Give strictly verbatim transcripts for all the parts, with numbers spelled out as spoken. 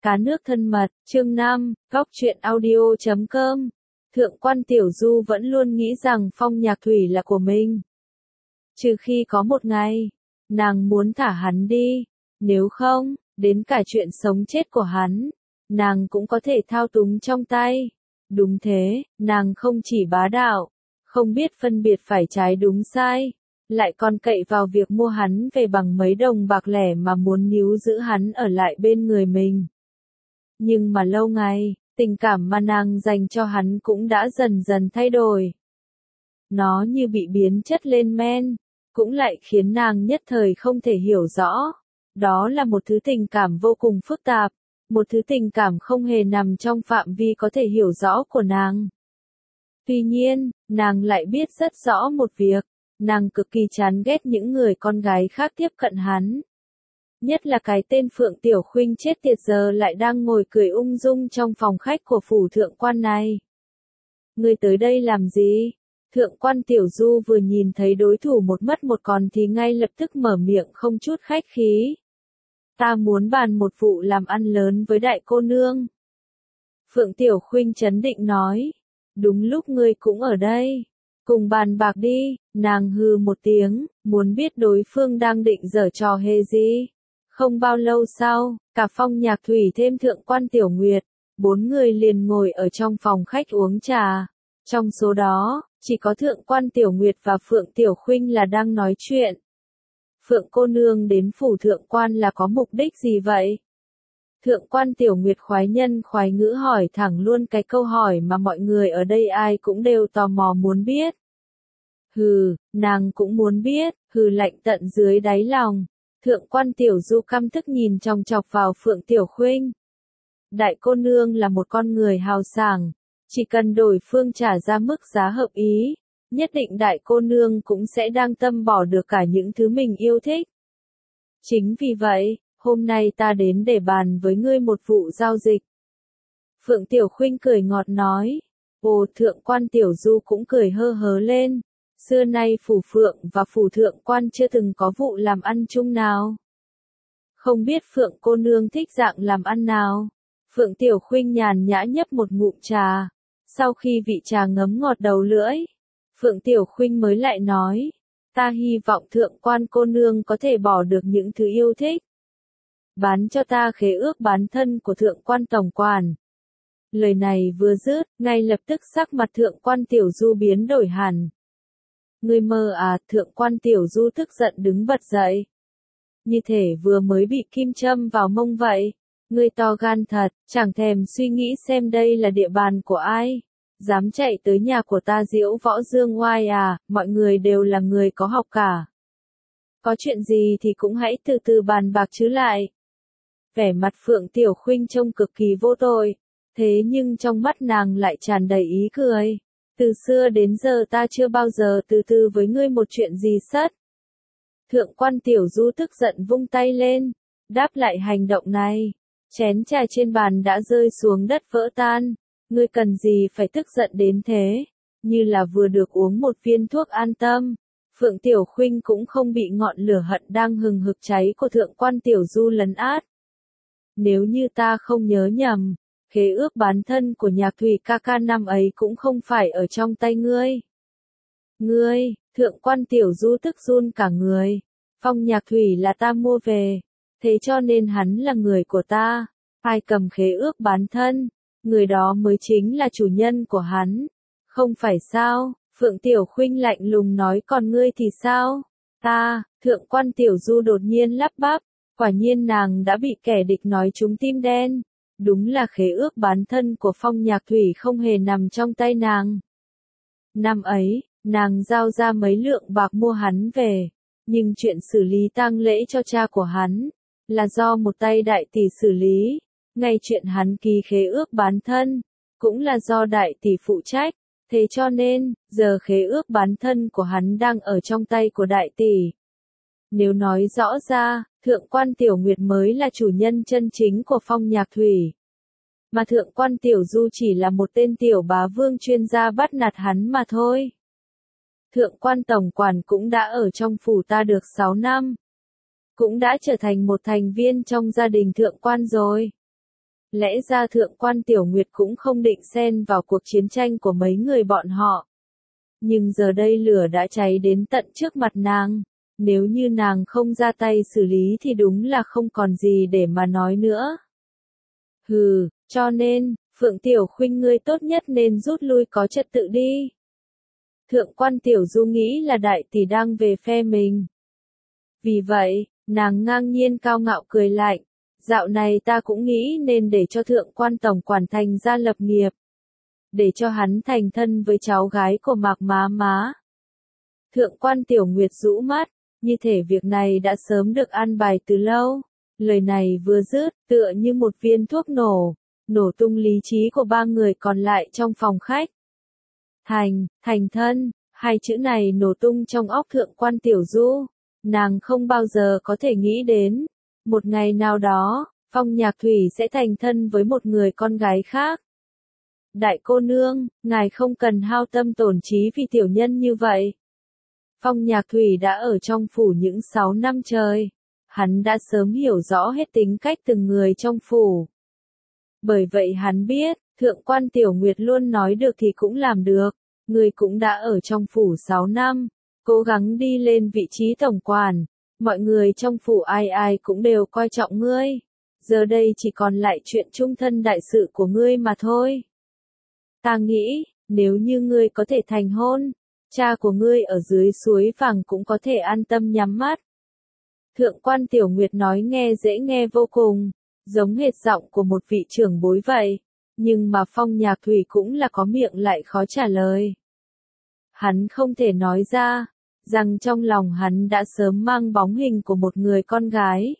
Cá nước thân mật, chương năm, góc truyện audio chấm com. Thượng quan Tiểu Du vẫn luôn nghĩ rằng Phong Nhạc Thủy là của mình. Trừ khi có một ngày, nàng muốn thả hắn đi, nếu không, đến cả chuyện sống chết của hắn, nàng cũng có thể thao túng trong tay. Đúng thế, nàng không chỉ bá đạo, không biết phân biệt phải trái đúng sai, lại còn cậy vào việc mua hắn về bằng mấy đồng bạc lẻ mà muốn níu giữ hắn ở lại bên người mình. Nhưng mà lâu ngày, tình cảm mà nàng dành cho hắn cũng đã dần dần thay đổi. Nó như bị biến chất lên men, cũng lại khiến nàng nhất thời không thể hiểu rõ. Đó là một thứ tình cảm vô cùng phức tạp, một thứ tình cảm không hề nằm trong phạm vi có thể hiểu rõ của nàng. Tuy nhiên, nàng lại biết rất rõ một việc, nàng cực kỳ chán ghét những người con gái khác tiếp cận hắn. Nhất là cái tên Phượng Tiểu Khuynh chết tiệt giờ lại đang ngồi cười ung dung trong phòng khách của phủ thượng quan này. Ngươi tới đây làm gì? Thượng quan Tiểu Du vừa nhìn thấy đối thủ một mất một còn thì ngay lập tức mở miệng không chút khách khí. Ta muốn bàn một vụ làm ăn lớn với đại cô nương. Phượng Tiểu Khuynh trấn định nói. Đúng lúc ngươi cũng ở đây. Cùng bàn bạc đi, nàng hừ một tiếng, muốn biết đối phương đang định giở trò hề gì. Không bao lâu sau, cả Phong Nhạc Thủy thêm thượng quan Tiểu Nguyệt, bốn người liền ngồi ở trong phòng khách uống trà. Trong số đó, chỉ có thượng quan Tiểu Nguyệt và Phượng Tiểu Khuynh là đang nói chuyện. Phượng cô nương đến phủ thượng quan là có mục đích gì vậy? Thượng quan Tiểu Nguyệt khoái nhân khoái ngữ hỏi thẳng luôn cái câu hỏi mà mọi người ở đây ai cũng đều tò mò muốn biết. Hừ, nàng cũng muốn biết, hừ lạnh tận dưới đáy lòng. Thượng quan Tiểu Du căm tức nhìn chòng chọc vào Phượng Tiểu Khuynh. Đại cô nương là một con người hào sảng, chỉ cần đối phương trả ra mức giá hợp ý, nhất định đại cô nương cũng sẽ đang tâm bỏ được cả những thứ mình yêu thích. Chính vì vậy, hôm nay ta đến để bàn với ngươi một vụ giao dịch. Phượng Tiểu Khuynh cười ngọt nói. Ồ, thượng quan Tiểu Du cũng cười hơ hớ lên. Xưa nay phủ Phượng và phủ thượng quan chưa từng có vụ làm ăn chung nào. Không biết Phượng cô nương thích dạng làm ăn nào? Phượng Tiểu Khuynh nhàn nhã nhấp một ngụm trà. Sau khi vị trà ngấm ngọt đầu lưỡi, Phượng Tiểu Khuynh mới lại nói. Ta hy vọng thượng quan cô nương có thể bỏ được những thứ yêu thích. Bán cho ta khế ước bán thân của thượng quan tổng quản. Lời này vừa dứt, ngay lập tức sắc mặt thượng quan Tiểu Du biến đổi hẳn. Ngươi mơ à, thượng quan Tiểu Du tức giận đứng bật dậy. Như thể vừa mới bị kim châm vào mông vậy. Ngươi to gan thật, chẳng thèm suy nghĩ xem đây là địa bàn của ai. Dám chạy tới nhà của ta diễu võ dương oai à, mọi người đều là người có học cả. Có chuyện gì thì cũng hãy từ từ bàn bạc chứ lại. Vẻ mặt Phượng Tiểu Khuynh trông cực kỳ vô tội, thế nhưng trong mắt nàng lại tràn đầy ý cười. Từ xưa đến giờ ta chưa bao giờ từ từ với ngươi một chuyện gì sất. Thượng quan Tiểu Du tức giận vung tay lên, đáp lại hành động này. Chén trà trên bàn đã rơi xuống đất vỡ tan. Ngươi cần gì phải tức giận đến thế, như là vừa được uống một viên thuốc an tâm. Phượng Tiểu Khuynh cũng không bị ngọn lửa hận đang hừng hực cháy của thượng quan Tiểu Du lấn át. Nếu như ta không nhớ nhầm, khế ước bán thân của Nhạc Thủy ca ca năm ấy cũng không phải ở trong tay ngươi. Ngươi, thượng quan Tiểu Du tức run cả người. Phong Nhạc Thủy là ta mua về, thế cho nên hắn là người của ta. Ai cầm khế ước bán thân, người đó mới chính là chủ nhân của hắn. Không phải sao? Phượng Tiểu Khuynh lạnh lùng nói, còn ngươi thì sao? Ta, thượng quan Tiểu Du đột nhiên lắp bắp. Quả nhiên nàng đã bị kẻ địch nói trúng tim đen. Đúng là khế ước bán thân của Phong Nhạc Thủy không hề nằm trong tay nàng. Năm ấy, nàng giao ra mấy lượng bạc mua hắn về. Nhưng chuyện xử lý tang lễ cho cha của hắn, là do một tay đại tỷ xử lý. Ngay chuyện hắn ký khế ước bán thân, cũng là do đại tỷ phụ trách. Thế cho nên, giờ khế ước bán thân của hắn đang ở trong tay của đại tỷ. Nếu nói rõ ra, thượng quan Tiểu Nguyệt mới là chủ nhân chân chính của Phong Nhạc Thủy. Mà thượng quan Tiểu Du chỉ là một tên tiểu bá vương chuyên gia bắt nạt hắn mà thôi. Thượng quan tổng quản cũng đã ở trong phủ ta được sáu năm. Cũng đã trở thành một thành viên trong gia đình thượng quan rồi. Lẽ ra thượng quan Tiểu Nguyệt cũng không định xen vào cuộc chiến tranh của mấy người bọn họ. Nhưng giờ đây lửa đã cháy đến tận trước mặt nàng. Nếu như nàng không ra tay xử lý thì đúng là không còn gì để mà nói nữa. Hừ, cho nên, Phượng Tiểu Khuynh ngươi tốt nhất nên rút lui có trật tự đi. Thượng quan Tiểu Du nghĩ là đại tỷ đang về phe mình. Vì vậy, nàng ngang nhiên cao ngạo cười lạnh. Dạo này ta cũng nghĩ nên để cho thượng quan tổng quản thành ra lập nghiệp. Để cho hắn thành thân với cháu gái của Mạc Má Má. Thượng quan Tiểu Nguyệt rũ mắt, như thể việc này đã sớm được an bài từ lâu. Lời này vừa dứt, tựa như một viên thuốc nổ, nổ tung lý trí của ba người còn lại trong phòng khách. Thành, thành thân, hai chữ này nổ tung trong óc thượng quan Tiểu Du. Nàng không bao giờ có thể nghĩ đến, một ngày nào đó, Phong Nhạc Thủy sẽ thành thân với một người con gái khác. Đại cô nương, ngài không cần hao tâm tổn trí vì tiểu nhân như vậy. Phong Nhạc Thủy đã ở trong phủ những sáu năm trời. Hắn đã sớm hiểu rõ hết tính cách từng người trong phủ. Bởi vậy hắn biết, thượng quan Tiểu Nguyệt luôn nói được thì cũng làm được. Người cũng đã ở trong phủ sáu năm, cố gắng đi lên vị trí tổng quản. Mọi người trong phủ ai ai cũng đều coi trọng ngươi. Giờ đây chỉ còn lại chuyện chung thân đại sự của ngươi mà thôi. Ta nghĩ, nếu như ngươi có thể thành hôn, cha của ngươi ở dưới suối vàng cũng có thể an tâm nhắm mắt. Thượng quan Tiểu Nguyệt nói nghe dễ nghe vô cùng, giống hệt giọng của một vị trưởng bối vậy. Nhưng mà Phong Nhạc Thủy cũng là có miệng lại khó trả lời. Hắn không thể nói ra, rằng trong lòng hắn đã sớm mang bóng hình của một người con gái.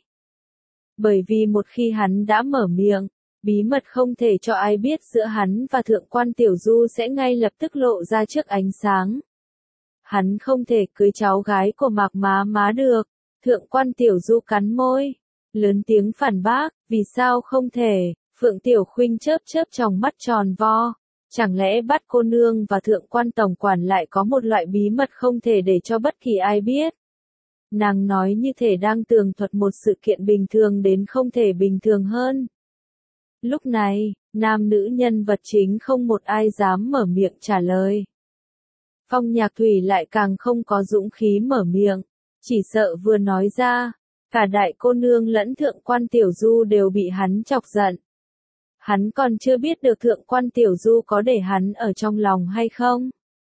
Bởi vì một khi hắn đã mở miệng, bí mật không thể cho ai biết giữa hắn và thượng quan Tiểu Du sẽ ngay lập tức lộ ra trước ánh sáng. Hắn không thể cưới cháu gái của Mạc Má Má được. Thượng quan Tiểu Du cắn môi, lớn tiếng phản bác, vì sao không thể? Phượng Tiểu Khuynh chớp chớp tròng mắt tròn vo. Chẳng lẽ bắt cô nương và thượng quan tổng quản lại có một loại bí mật không thể để cho bất kỳ ai biết? Nàng nói như thể đang tường thuật một sự kiện bình thường đến không thể bình thường hơn. Lúc này, nam nữ nhân vật chính không một ai dám mở miệng trả lời. Phong Nhạc Thủy lại càng không có dũng khí mở miệng, chỉ sợ vừa nói ra, cả đại cô nương lẫn thượng quan Tiểu Du đều bị hắn chọc giận. Hắn còn chưa biết được thượng quan Tiểu Du có để hắn ở trong lòng hay không?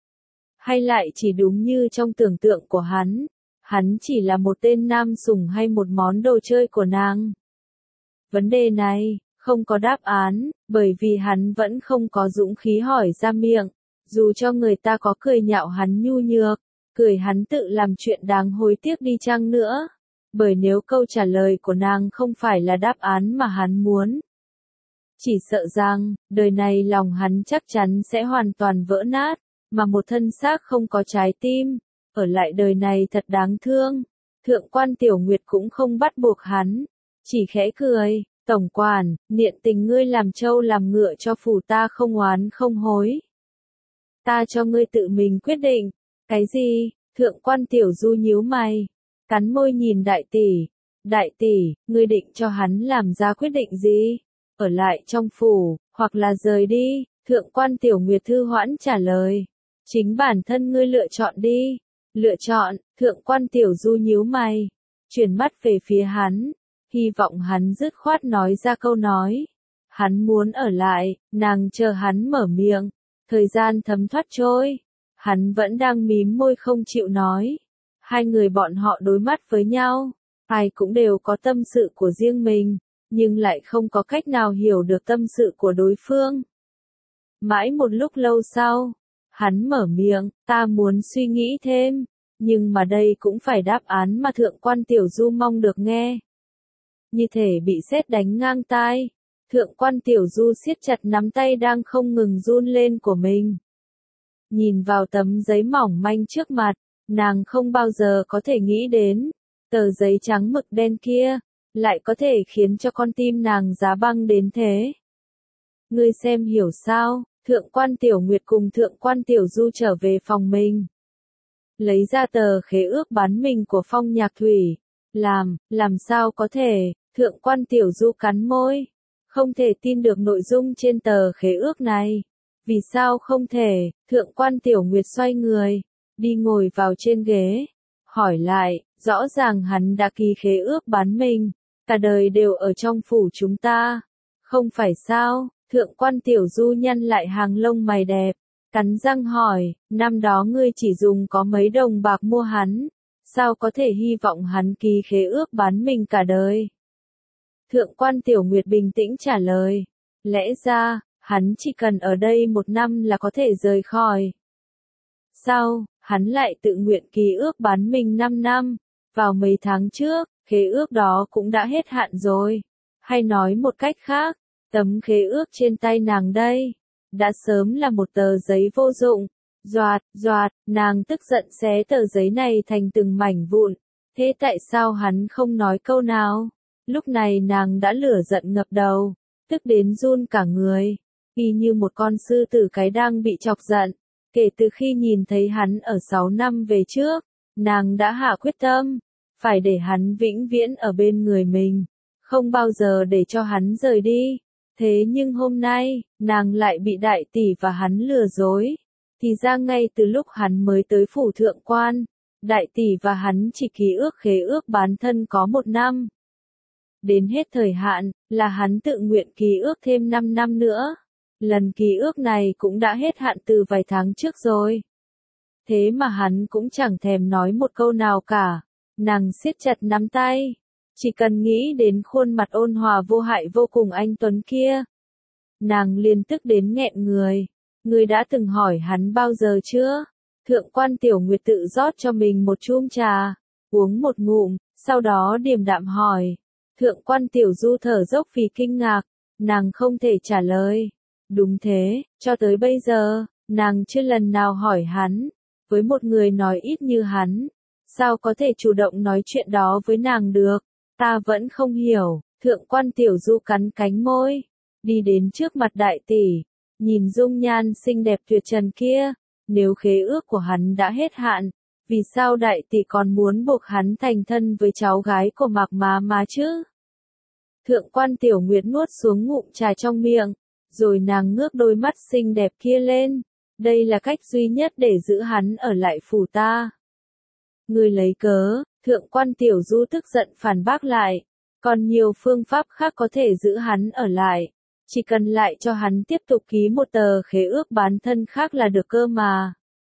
Hay lại chỉ đúng như trong tưởng tượng của hắn, hắn chỉ là một tên nam sủng hay một món đồ chơi của nàng? Vấn đề này, không có đáp án, bởi vì hắn vẫn không có dũng khí hỏi ra miệng, dù cho người ta có cười nhạo hắn nhu nhược, cười hắn tự làm chuyện đáng hối tiếc đi chăng nữa. Bởi nếu câu trả lời của nàng không phải là đáp án mà hắn muốn, chỉ sợ rằng, đời này lòng hắn chắc chắn sẽ hoàn toàn vỡ nát, mà một thân xác không có trái tim, ở lại đời này thật đáng thương. Thượng quan Tiểu Nguyệt cũng không bắt buộc hắn, chỉ khẽ cười, tổng quản, niệm tình ngươi làm trâu làm ngựa cho phủ ta không oán không hối. Ta cho ngươi tự mình quyết định. Cái gì? Thượng quan Tiểu Du nhíu mày, cắn môi nhìn đại tỷ. Đại tỷ, ngươi định cho hắn làm ra quyết định gì? Ở lại trong phủ, hoặc là rời đi? Thượng quan Tiểu Nguyệt thư hoãn trả lời. Chính bản thân ngươi lựa chọn đi. Lựa chọn? Thượng quan Tiểu Du nhíu mày, chuyển mắt về phía hắn, hy vọng hắn dứt khoát nói ra câu nói. Hắn muốn ở lại, nàng chờ hắn mở miệng. Thời gian thấm thoát trôi, hắn vẫn đang mím môi không chịu nói. Hai người bọn họ đối mắt với nhau, ai cũng đều có tâm sự của riêng mình, nhưng lại không có cách nào hiểu được tâm sự của đối phương. Mãi một lúc lâu sau, hắn mở miệng, ta muốn suy nghĩ thêm, nhưng mà đây cũng phải đáp án mà thượng quan Tiểu Du mong được nghe. Như thể bị sét đánh ngang tai, thượng quan Tiểu Du siết chặt nắm tay đang không ngừng run lên của mình. Nhìn vào tấm giấy mỏng manh trước mặt, nàng không bao giờ có thể nghĩ đến, tờ giấy trắng mực đen kia, lại có thể khiến cho con tim nàng giá băng đến thế. Ngươi xem hiểu sao? Thượng quan Tiểu Nguyệt cùng thượng quan Tiểu Du trở về phòng mình. Lấy ra tờ khế ước bán mình của Phong Nhạc Thủy. Làm, làm sao có thể? Thượng quan Tiểu Du cắn môi. Không thể tin được nội dung trên tờ khế ước này. Vì sao không thể? Thượng quan Tiểu Nguyệt xoay người, đi ngồi vào trên ghế, hỏi lại, rõ ràng hắn đã ký khế ước bán mình, cả đời đều ở trong phủ chúng ta. Không phải sao? Thượng quan Tiểu Du nhăn lại hàng lông mày đẹp, cắn răng hỏi, năm đó ngươi chỉ dùng có mấy đồng bạc mua hắn, sao có thể hy vọng hắn ký khế ước bán mình cả đời? Thượng quan Tiểu Nguyệt bình tĩnh trả lời, lẽ ra, hắn chỉ cần ở đây một năm là có thể rời khỏi. Sao, hắn lại tự nguyện ký ước bán mình năm năm, vào mấy tháng trước, khế ước đó cũng đã hết hạn rồi. Hay nói một cách khác, tấm khế ước trên tay nàng đây, đã sớm là một tờ giấy vô dụng. Doạt, doạt, nàng tức giận xé tờ giấy này thành từng mảnh vụn. Thế tại sao hắn không nói câu nào? Lúc này nàng đã lửa giận ngập đầu, tức đến run cả người, y như một con sư tử cái đang bị chọc giận. Kể từ khi nhìn thấy hắn ở sáu năm về trước, nàng đã hạ quyết tâm, phải để hắn vĩnh viễn ở bên người mình, không bao giờ để cho hắn rời đi. Thế nhưng hôm nay, nàng lại bị đại tỷ và hắn lừa dối. Thì ra ngay từ lúc hắn mới tới phủ thượng quan, đại tỷ và hắn chỉ ký ước khế ước bán thân có một năm. Đến hết thời hạn, là hắn tự nguyện ký ước thêm năm năm nữa. Lần ký ước này cũng đã hết hạn từ vài tháng trước rồi. Thế mà hắn cũng chẳng thèm nói một câu nào cả. Nàng siết chặt nắm tay. Chỉ cần nghĩ đến khuôn mặt ôn hòa vô hại vô cùng anh Tuấn kia. Nàng liền tức đến nghẹn người. Ngươi đã từng hỏi hắn bao giờ chưa? Thượng quan Tiểu Nguyệt tự rót cho mình một chum trà, uống một ngụm, sau đó điềm đạm hỏi. Thượng quan Tiểu Du thở dốc vì kinh ngạc, nàng không thể trả lời. Đúng thế, cho tới bây giờ, nàng chưa lần nào hỏi hắn. Với một người nói ít như hắn, sao có thể chủ động nói chuyện đó với nàng được? Ta vẫn không hiểu. Thượng quan Tiểu Du cắn cánh môi, đi đến trước mặt đại tỷ, nhìn dung nhan xinh đẹp tuyệt trần kia. Nếu khế ước của hắn đã hết hạn, vì sao đại tỷ còn muốn buộc hắn thành thân với cháu gái của Mạc Má Má chứ? Thượng quan Tiểu Nguyệt nuốt xuống ngụm trà trong miệng, rồi nàng ngước đôi mắt xinh đẹp kia lên. Đây là cách duy nhất để giữ hắn ở lại phủ ta. Ngươi lấy cớ, thượng quan Tiểu Du tức giận phản bác lại. Còn nhiều phương pháp khác có thể giữ hắn ở lại. Chỉ cần lại cho hắn tiếp tục ký một tờ khế ước bán thân khác là được cơ mà.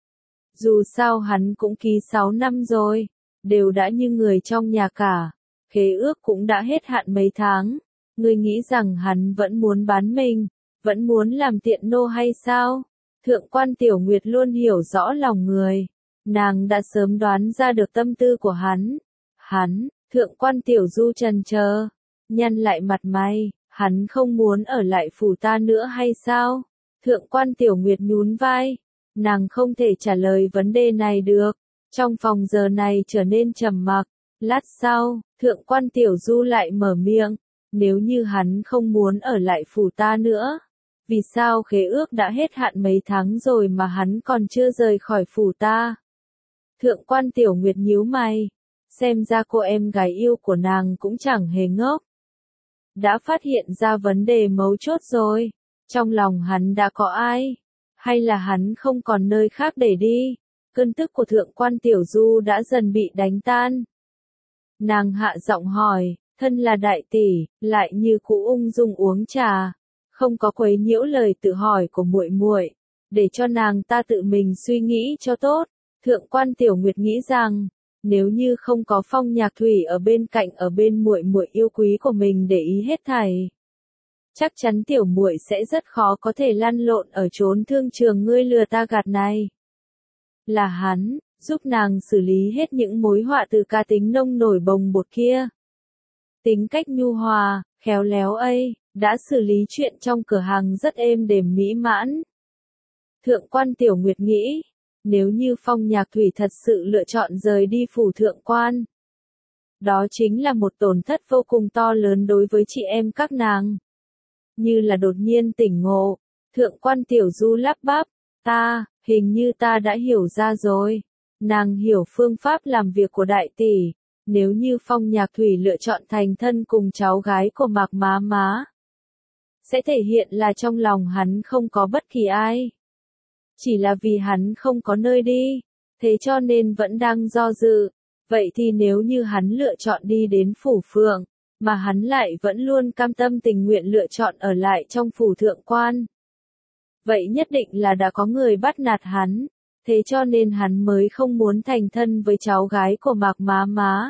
Dù sao hắn cũng ký sáu năm rồi, đều đã như người trong nhà cả. Khế ước cũng đã hết hạn mấy tháng. Ngươi nghĩ rằng hắn vẫn muốn bán mình, vẫn muốn làm tiện nô hay sao? Thượng quan Tiểu Nguyệt luôn hiểu rõ lòng người. Nàng đã sớm đoán ra được tâm tư của hắn. Hắn, thượng quan Tiểu Du trần chờ, nhăn lại mặt mày, hắn không muốn ở lại phủ ta nữa hay sao? Thượng quan Tiểu Nguyệt nhún vai, nàng không thể trả lời vấn đề này được. Trong phòng giờ này trở nên trầm mặc. Lát sau, thượng quan Tiểu Du lại mở miệng, nếu như hắn không muốn ở lại phủ ta nữa, vì sao khế ước đã hết hạn mấy tháng rồi mà hắn còn chưa rời khỏi phủ ta? Thượng quan Tiểu Nguyệt nhíu mày, xem ra cô em gái yêu của nàng cũng chẳng hề ngốc. Đã phát hiện ra vấn đề mấu chốt rồi, trong lòng hắn đã có ai, hay là hắn không còn nơi khác để đi? Cơn tức của thượng quan Tiểu Du đã dần bị đánh tan. Nàng hạ giọng hỏi, thân là đại tỷ, lại như cũ ung dung uống trà, không có quấy nhiễu lời tự hỏi của muội muội, để cho nàng ta tự mình suy nghĩ cho tốt. Thượng quan Tiểu Nguyệt nghĩ rằng, nếu như không có Phong Nhạc Thủy ở bên cạnh, ở bên muội muội yêu quý của mình để ý hết thảy, chắc chắn tiểu muội sẽ rất khó có thể lăn lộn ở chốn thương trường ngươi lừa ta gạt này. Là hắn, giúp nàng xử lý hết những mối họa từ cá tính nông nổi bồng bột kia. Tính cách nhu hòa, khéo léo ấy, đã xử lý chuyện trong cửa hàng rất êm đềm mỹ mãn. Thượng quan Tiểu Nguyệt nghĩ, nếu như Phong Nhạc Thủy thật sự lựa chọn rời đi phủ thượng quan, đó chính là một tổn thất vô cùng to lớn đối với chị em các nàng. Như là đột nhiên tỉnh ngộ, thượng quan Tiểu Du lắp bắp, ta, hình như ta đã hiểu ra rồi. Nàng hiểu phương pháp làm việc của đại tỷ, nếu như Phong Nhạc Thủy lựa chọn thành thân cùng cháu gái của Mạc Má Má, sẽ thể hiện là trong lòng hắn không có bất kỳ ai. Chỉ là vì hắn không có nơi đi, thế cho nên vẫn đang do dự. Vậy thì nếu như hắn lựa chọn đi đến phủ phượng, mà hắn lại vẫn luôn cam tâm tình nguyện lựa chọn ở lại trong phủ thượng quan. Vậy nhất định là đã có người bắt nạt hắn, thế cho nên hắn mới không muốn thành thân với cháu gái của Mạc Má Má.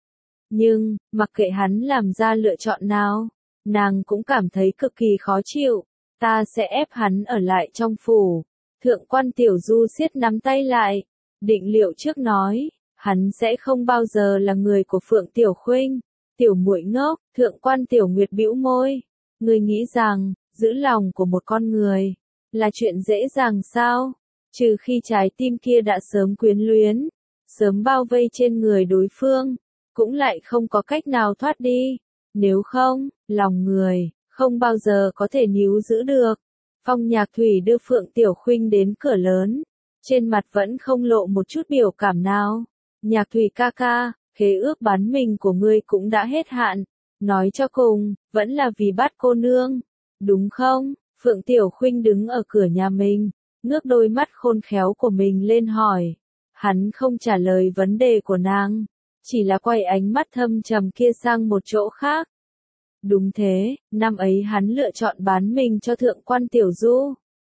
Nhưng, mặc kệ hắn làm ra lựa chọn nào, nàng cũng cảm thấy cực kỳ khó chịu, ta sẽ ép hắn ở lại trong phủ. Thượng quan Tiểu Du siết nắm tay lại, định liệu trước nói, hắn sẽ không bao giờ là người của Phượng Tiểu Khuynh. Tiểu muội ngốc, thượng quan Tiểu Nguyệt bĩu môi, ngươi nghĩ rằng, giữ lòng của một con người, là chuyện dễ dàng sao? Trừ khi trái tim kia đã sớm quyến luyến, sớm bao vây trên người đối phương, cũng lại không có cách nào thoát đi. Nếu không, lòng người, không bao giờ có thể níu giữ được. Phong Nhạc Thủy đưa Phượng Tiểu Khuynh đến cửa lớn, trên mặt vẫn không lộ một chút biểu cảm nào. Nhạc Thủy ca ca, khế ước bán mình của ngươi cũng đã hết hạn, nói cho cùng, vẫn là vì bắt cô nương, đúng không? Phượng Tiểu Khuynh đứng ở cửa nhà mình, ngước đôi mắt khôn khéo của mình lên hỏi. Hắn không trả lời vấn đề của nàng, chỉ là quay ánh mắt thâm trầm kia sang một chỗ khác. Đúng thế, năm ấy hắn lựa chọn bán mình cho thượng quan Tiểu Du.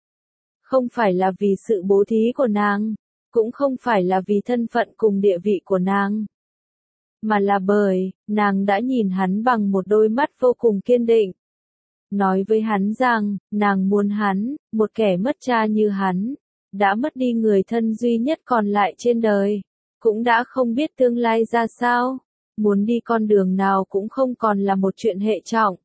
Không phải là vì sự bố thí của nàng, cũng không phải là vì thân phận cùng địa vị của nàng, mà là bởi, nàng đã nhìn hắn bằng một đôi mắt vô cùng kiên định. Nói với hắn rằng, nàng muốn hắn, một kẻ mất cha như hắn, đã mất đi người thân duy nhất còn lại trên đời, cũng đã không biết tương lai ra sao, muốn đi con đường nào cũng không còn là một chuyện hệ trọng.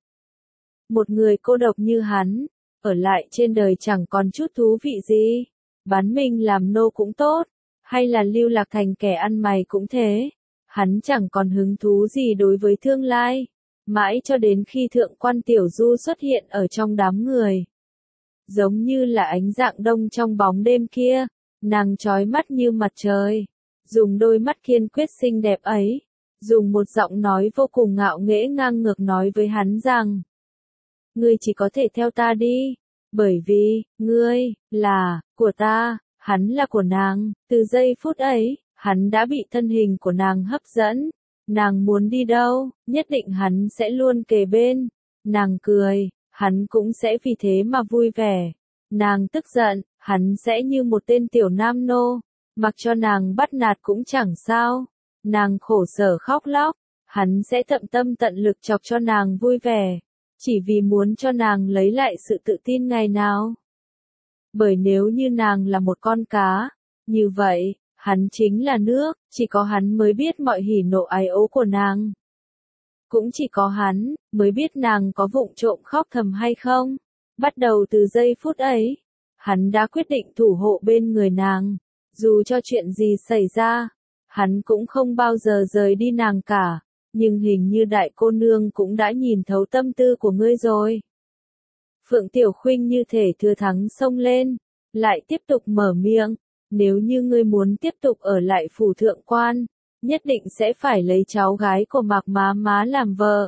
Một người cô độc như hắn, ở lại trên đời chẳng còn chút thú vị gì, bán mình làm nô cũng tốt, hay là lưu lạc thành kẻ ăn mày cũng thế, hắn chẳng còn hứng thú gì đối với tương lai. Mãi cho đến khi thượng quan Tiểu Du xuất hiện ở trong đám người. Giống như là ánh rạng đông trong bóng đêm kia, nàng chói mắt như mặt trời, dùng đôi mắt kiên quyết xinh đẹp ấy, dùng một giọng nói vô cùng ngạo nghễ ngang ngược nói với hắn rằng, ngươi chỉ có thể theo ta đi, bởi vì, ngươi, là, của ta, hắn là của nàng. Từ giây phút ấy, hắn đã bị thân hình của nàng hấp dẫn. Nàng muốn đi đâu, nhất định hắn sẽ luôn kề bên. Nàng cười, hắn cũng sẽ vì thế mà vui vẻ. Nàng tức giận, hắn sẽ như một tên tiểu nam nô, mặc cho nàng bắt nạt cũng chẳng sao. Nàng khổ sở khóc lóc, hắn sẽ tận tâm tận lực chọc cho nàng vui vẻ, chỉ vì muốn cho nàng lấy lại sự tự tin ngày nào. Bởi nếu như nàng là một con cá, như vậy, hắn chính là nước, chỉ có hắn mới biết mọi hỉ nộ ái ố của nàng. Cũng chỉ có hắn, mới biết nàng có vụng trộm khóc thầm hay không. Bắt đầu từ giây phút ấy, hắn đã quyết định thủ hộ bên người nàng. Dù cho chuyện gì xảy ra, hắn cũng không bao giờ rời đi nàng cả. Nhưng hình như đại cô nương cũng đã nhìn thấu tâm tư của ngươi rồi. Phượng Tiểu Khuynh như thể thừa thắng xông lên, lại tiếp tục mở miệng. Nếu như ngươi muốn tiếp tục ở lại phủ thượng quan, nhất định sẽ phải lấy cháu gái của Mạc Má Má làm vợ.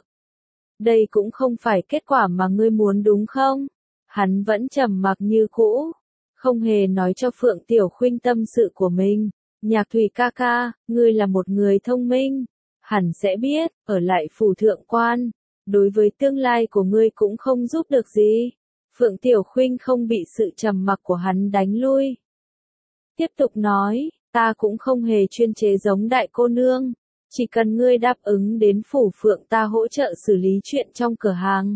Đây cũng không phải kết quả mà ngươi muốn đúng không? Hắn vẫn trầm mặc như cũ, không hề nói cho Phượng Tiểu Khuynh tâm sự của mình. Nhạc Thủy ca ca, ngươi là một người thông minh, hẳn sẽ biết, ở lại phủ thượng quan, đối với tương lai của ngươi cũng không giúp được gì. Phượng Tiểu Khuynh không bị sự trầm mặc của hắn đánh lui. Tiếp tục nói, ta cũng không hề chuyên chế giống đại cô nương, chỉ cần ngươi đáp ứng đến phủ phượng ta hỗ trợ xử lý chuyện trong cửa hàng.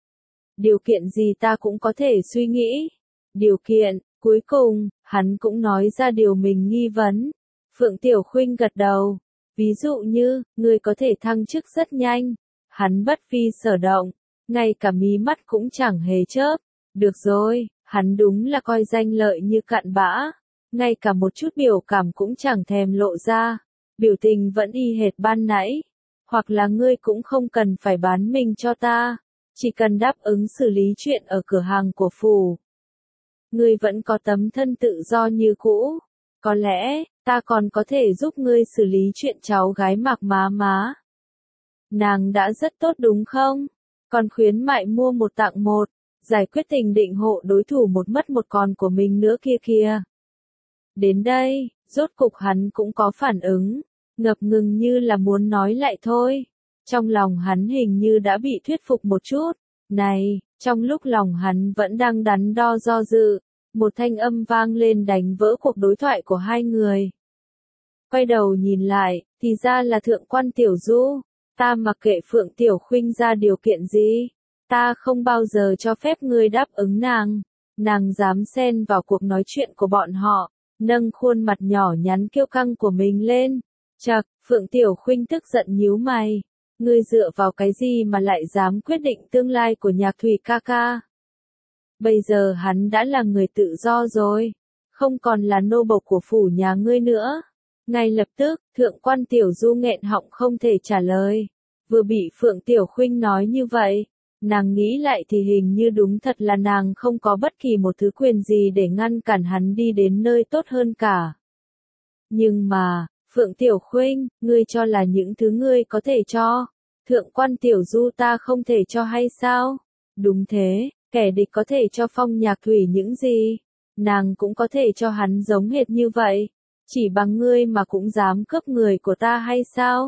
Điều kiện gì ta cũng có thể suy nghĩ. Điều kiện, cuối cùng, hắn cũng nói ra điều mình nghi vấn. Phượng Tiểu Khuynh gật đầu. Ví dụ như, ngươi có thể thăng chức rất nhanh. Hắn bất vi sở động, ngay cả mí mắt cũng chẳng hề chớp. Được rồi, hắn đúng là coi danh lợi như cặn bã. Ngay cả một chút biểu cảm cũng chẳng thèm lộ ra, biểu tình vẫn y hệt ban nãy. Hoặc là ngươi cũng không cần phải bán mình cho ta, chỉ cần đáp ứng xử lý chuyện ở cửa hàng của phủ. Ngươi vẫn có tấm thân tự do như cũ, có lẽ, ta còn có thể giúp ngươi xử lý chuyện cháu gái Mạc Má Má. Nàng đã rất tốt đúng không? còn khuyến mại mua một tặng một, giải quyết tình định hộ đối thủ một mất một còn của mình nữa kia kìa. Đến đây, rốt cục hắn cũng có phản ứng, ngập ngừng như là muốn nói lại thôi. Trong lòng hắn hình như đã bị thuyết phục một chút. Này, trong lúc lòng hắn vẫn đang đắn đo do dự, một thanh âm vang lên đánh vỡ cuộc đối thoại của hai người. Quay đầu nhìn lại, thì ra là Thượng quan Tiểu Du. Ta mặc kệ Phượng Tiểu Khuynh ra điều kiện gì, ta không bao giờ cho phép ngươi đáp ứng nàng. Nàng dám xen vào cuộc nói chuyện của bọn họ, nâng khuôn mặt nhỏ nhắn kiêu căng của mình lên. Chậc, Phượng Tiểu Khuynh tức giận nhíu mày. Ngươi dựa vào cái gì mà lại dám quyết định tương lai của Nhạc Thủy ca ca? Bây giờ hắn đã là người tự do rồi, không còn là nô bộc của phủ nhà ngươi nữa. Ngay lập tức, Thượng quan Tiểu Du nghẹn họng không thể trả lời. Vừa bị Phượng Tiểu Khuynh nói như vậy, nàng nghĩ lại thì hình như đúng thật là nàng không có bất kỳ một thứ quyền gì để ngăn cản hắn đi đến nơi tốt hơn cả. Nhưng mà, Phượng Tiểu Khuynh, ngươi cho là những thứ ngươi có thể cho, Thượng quan Tiểu Du ta không thể cho hay sao? Đúng thế, kẻ địch có thể cho Phong Nhạc Thủy những gì, nàng cũng có thể cho hắn giống hệt như vậy. Chỉ bằng ngươi mà cũng dám cướp người của ta hay sao?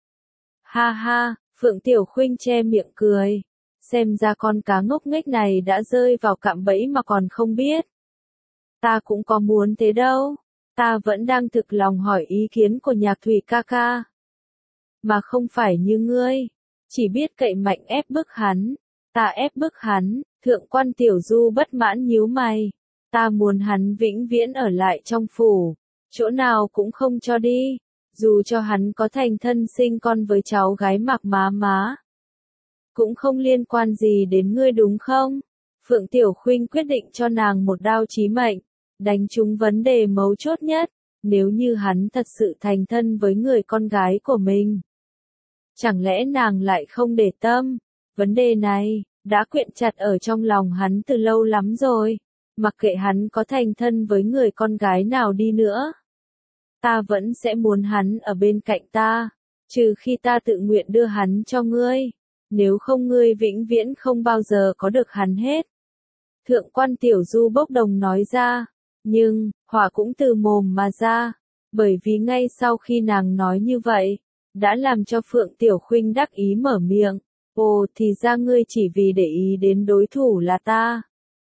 Ha ha, Phượng Tiểu Khuynh che miệng cười. Xem ra con cá ngốc nghếch này đã rơi vào cạm bẫy mà còn không biết. Ta cũng có muốn thế đâu. Ta vẫn đang thực lòng hỏi ý kiến của Nhạc Thủy ca ca. Mà không phải như ngươi. Chỉ biết cậy mạnh ép bức hắn. Ta ép bức hắn. Thượng quan Tiểu Du bất mãn nhíu mày. Ta muốn hắn vĩnh viễn ở lại trong phủ. Chỗ nào cũng không cho đi. Dù cho hắn có thành thân sinh con với cháu gái Mạc Má Má. Cũng không liên quan gì đến ngươi đúng không? Phượng Tiểu Khuynh quyết định cho nàng một đao chí mệnh. Đánh trúng vấn đề mấu chốt nhất. Nếu như hắn thật sự thành thân với người con gái của mình. Chẳng lẽ nàng lại không để tâm? Vấn đề này, đã quyện chặt ở trong lòng hắn từ lâu lắm rồi. Mặc kệ hắn có thành thân với người con gái nào đi nữa. Ta vẫn sẽ muốn hắn ở bên cạnh ta. Trừ khi ta tự nguyện đưa hắn cho ngươi. Nếu không ngươi vĩnh viễn không bao giờ có được hắn hết. Thượng quan Tiểu Du bốc đồng nói ra. Nhưng, hỏa cũng từ mồm mà ra. Bởi vì ngay sau khi nàng nói như vậy, đã làm cho Phượng Tiểu Khuynh đắc ý mở miệng. Ồ, thì ra ngươi chỉ vì để ý đến đối thủ là ta.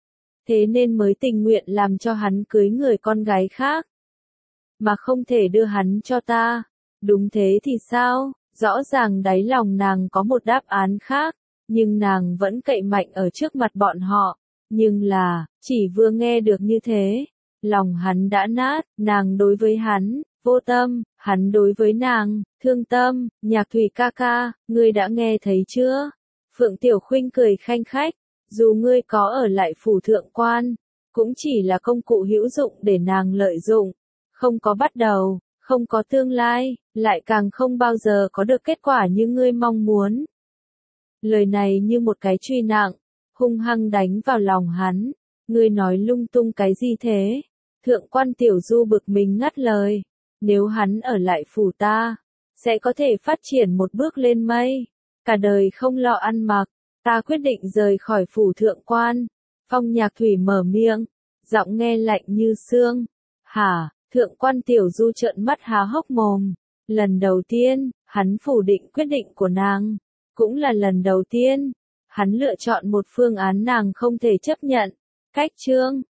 Thế nên mới tình nguyện làm cho hắn cưới người con gái khác. Mà không thể đưa hắn cho ta. Đúng thế thì sao? Rõ ràng đáy lòng nàng có một đáp án khác. Nhưng nàng vẫn cậy mạnh ở trước mặt bọn họ. Nhưng là, chỉ vừa nghe được như thế. Lòng hắn đã nát, nàng đối với hắn, vô tâm, hắn đối với nàng, thương tâm. Nhạc Thủy ca ca, ngươi đã nghe thấy chưa? Phượng Tiểu Khuynh cười khanh khách. Dù ngươi có ở lại phủ thượng quan, cũng chỉ là công cụ hữu dụng để nàng lợi dụng. Không có bắt đầu, không có tương lai, lại càng không bao giờ có được kết quả như ngươi mong muốn. Lời này như một cái truy nặng, hung hăng đánh vào lòng hắn. Ngươi nói lung tung cái gì thế? Thượng quan Tiểu Du bực mình ngắt lời. Nếu hắn ở lại phủ ta, sẽ có thể phát triển một bước lên mây. Cả đời không lo ăn mặc. Ta quyết định rời khỏi phủ thượng quan. Phong Nhạc Thủy mở miệng, giọng nghe lạnh như xương. Hả? Thượng quan Tiểu Du trợn mắt há hốc mồm. Lần đầu tiên, hắn phủ định quyết định của nàng. Cũng là lần đầu tiên, hắn lựa chọn một phương án nàng không thể chấp nhận. Cách chương